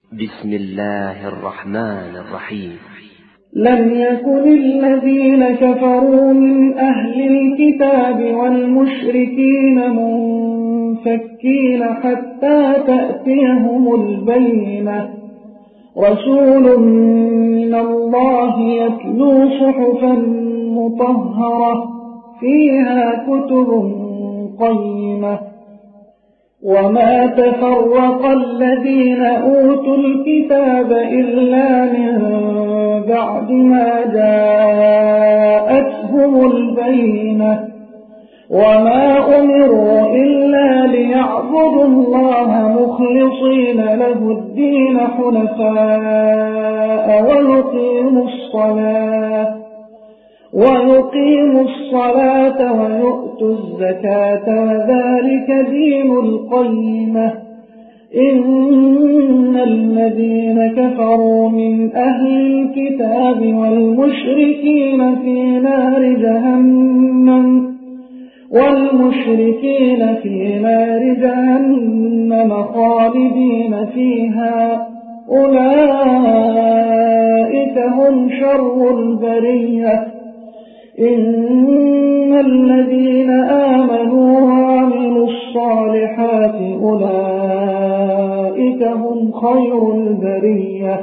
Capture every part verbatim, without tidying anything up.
بسم الله الرحمن الرحيم. لم يكن الذين كفروا من أهل الكتاب والمشركين منفكين حتى تأتيهم البينة، رسول من الله يتلو صحفا مطهرة فيها كتب قيمة. وما تفرق الذين أوتوا الكتاب إلا من بعد ما جاءتهم البينة، وما أمروا إلا ليعبدوا الله مخلصين له الدين حنفاء ويقيموا الصلاة ويقيموا الصلاة ويؤتوا الزكاة وذلك دين القيمة. إن الذين كفروا من أهل الكتاب والمشركين في نار جهنم والمشركين في نار جهنم خالدين فيها، أولئك هم شر البرية. إن الذين آمنوا وعملوا الصالحات أولئك هم خير البرية،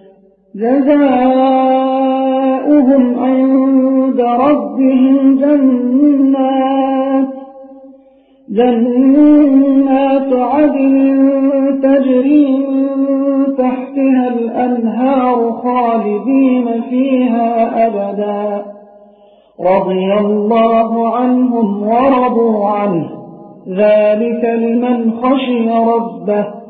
جزاؤهم عند ربهم جنات جنات عدن تجري من تحتها الأنهار خالدين فيها أبدا، رضي الله عنهم ورضوا عنه، ذلك لمن خشي ربه.